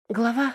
Глава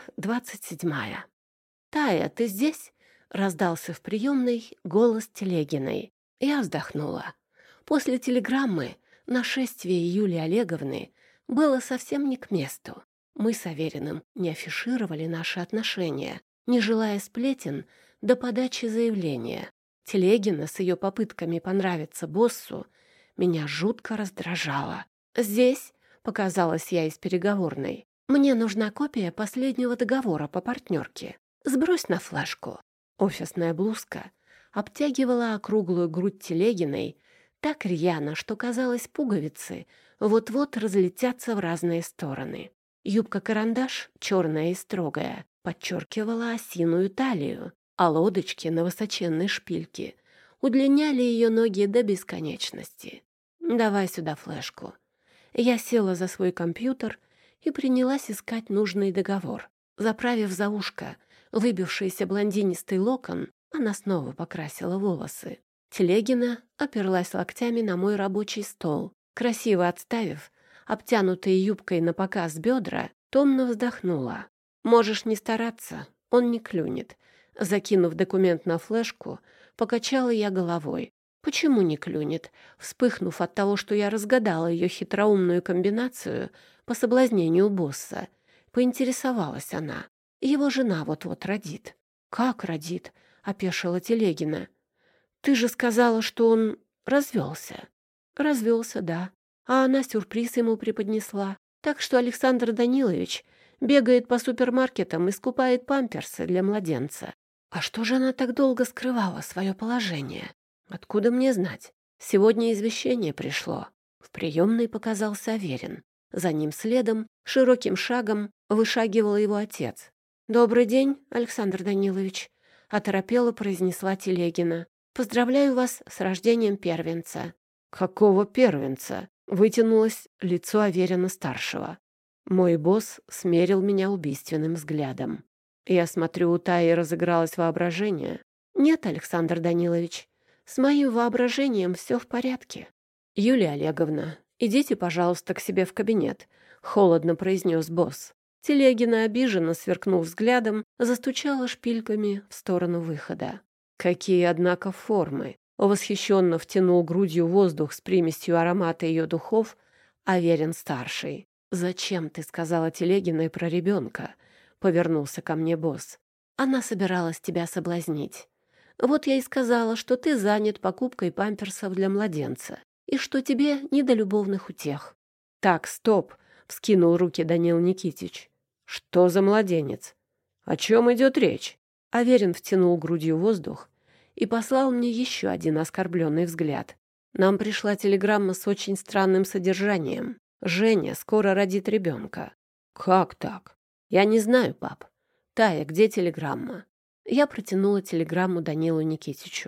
27. «Тая, ты здесь?» — раздался в приемной голос Телегиной. Я вздохнула. После телеграммы нашествие Юлии Олеговны было совсем не к месту. Мы с Авериным не афишировали наши отношения, не желая сплетен до подачи заявления. Телегина с ее попытками понравиться боссу меня жутко раздражала. «Здесь», — показалась я из переговорной, — «мне нужна копия последнего договора по партнерке. Сбрось на флешку». Офисная блузка обтягивала округлую грудь Телегиной так рьяно, что, казалось, пуговицы вот-вот разлетятся в разные стороны. Юбка-карандаш, черная и строгая, подчеркивала осиную талию, а лодочки на высоченной шпильке удлиняли ее ноги до бесконечности. «Давай сюда флешку». Я села за свой компьютер и принялась искать нужный договор. Заправив за ушко выбившийся блондинистый локон, она снова покрасила волосы. Телегина оперлась локтями на мой рабочий стол. Красиво отставив обтянутые юбкой напоказ бедра, томно вздохнула. «Можешь не стараться, он не клюнет». Закинув документ на флешку, покачала я головой. «Почему не клюнет?» Вспыхнув от того, что я разгадала ее хитроумную комбинацию по соблазнению босса, поинтересовалась она. «Его жена вот-вот родит». «Как родит?» — опешила Телегина. «Ты же сказала, что он развелся». «Развелся, да. А она сюрприз ему преподнесла. Так что Александр Данилович бегает по супермаркетам и скупает памперсы для младенца». «А что же она так долго скрывала свое положение?» «Откуда мне знать? Сегодня извещение пришло». В приемной показался Аверин. За ним следом, широким шагом, вышагивал его отец. «Добрый день, Александр Данилович», — оторопело произнесла Телегина. «Поздравляю вас с рождением первенца». «Какого первенца?» — вытянулось лицо Аверина-старшего. Мой босс смерил меня убийственным взглядом. Я смотрю, у Таи разыгралось воображение. «Нет, Александр Данилович, с моим воображением все в порядке». «Юлия Олеговна, идите, пожалуйста, к себе в кабинет», — холодно произнес босс. Телегина, обиженно сверкнув взглядом, застучала шпильками в сторону выхода. «Какие, однако, формы!» — восхищенно втянул грудью воздух с примесью аромата ее духов Аверин-старший. «Зачем ты сказала Телегиной про ребенка?» — повернулся ко мне босс. «Она собиралась тебя соблазнить. Вот я и сказала, что ты занят покупкой памперсов для младенца и что тебе не до любовных утех». «Так, стоп!» — вскинул руки Данил Никитич. «Что за младенец? О чем идет речь?» Аверин втянул грудью воздух и послал мне еще один оскорбленный взгляд. «Нам пришла телеграмма с очень странным содержанием. Женя скоро родит ребенка». «Как так?» «Я не знаю, пап. Тая, где телеграмма?» Я протянула телеграмму Данилу Никитичу.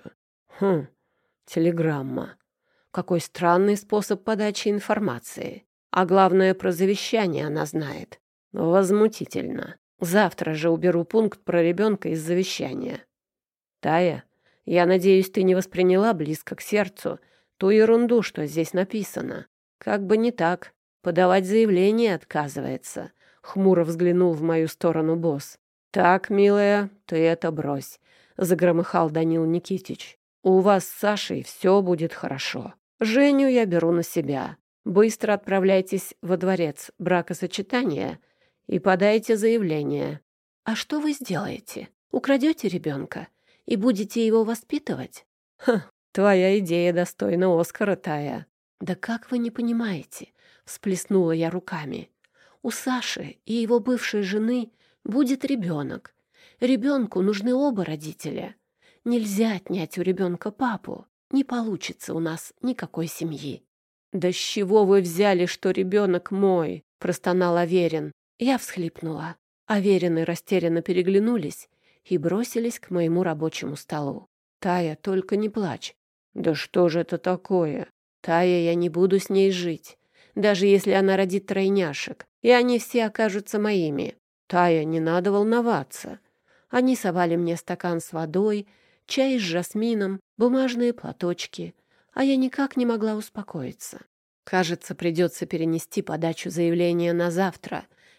Телеграмма. Какой странный способ подачи информации. А главное, про завещание она знает. Возмутительно. Завтра же уберу пункт про ребенка из завещания. Тая, я надеюсь, ты не восприняла близко к сердцу ту ерунду, что здесь написано. Как бы не так. Подавать заявление отказывается. Хмуро взглянул в мою сторону босс. «Так, милая, ты это брось», — загромыхал Данил Никитич. «У вас с Сашей все будет хорошо. Женю я беру на себя. Быстро отправляйтесь во дворец бракосочетания и подайте заявление». «А что вы сделаете? Украдете ребенка и будете его воспитывать?» Твоя идея достойна Оскара, Тая». «Да как вы не понимаете?» — всплеснула я руками. «У Саши и его бывшей жены будет ребенок. Ребенку нужны оба родителя. Нельзя отнять у ребенка папу. Не получится у нас никакой семьи». «Да с чего вы взяли, что ребенок мой?» — простонал Аверин. Я всхлипнула. Аверины растерянно переглянулись и бросились к моему рабочему столу. «Тая, только не плачь». «Да что же это такое? Тая, я не буду с ней жить, даже если она родит тройняшек, и они все окажутся моими. Тая, не надо волноваться». Они совали мне стакан с водой, чай с жасмином, бумажные платочки, а я никак не могла успокоиться. «Кажется, придется перенести подачу заявления на завтра»,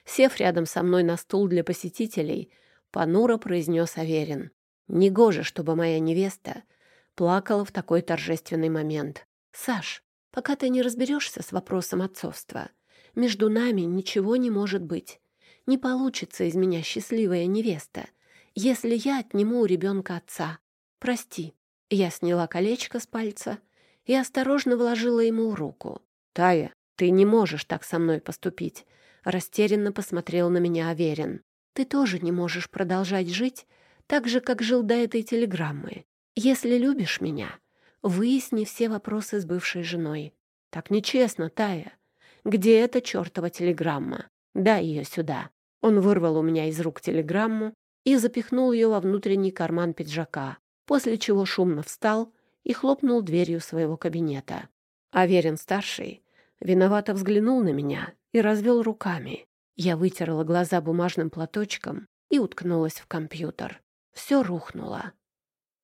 Сев рядом со мной на стул для посетителей, понуро произнес Аверин. Негоже, чтобы моя невеста плакала в такой торжественный момент. Саш, пока ты не разберешься с вопросом отцовства, между нами ничего не может быть. Не получится из меня счастливая невеста, если я отниму у ребенка отца. Прости. Я сняла колечко с пальца и осторожно вложила ему в руку. Тая, ты не можешь так со мной поступить. Растерянно посмотрел на меня Аверин. Ты тоже не можешь продолжать жить так же, как жил до этой телеграммы. Если любишь меня, выясни все вопросы с бывшей женой. Так нечестно, Тая. Где эта чертова телеграмма? Дай ее сюда. Он вырвал у меня из рук телеграмму и запихнул ее во внутренний карман пиджака, после чего шумно встал и хлопнул дверью своего кабинета. Аверин-старший виновато взглянул на меня и развел руками. Я вытерла глаза бумажным платочком и уткнулась в компьютер. Все рухнуло.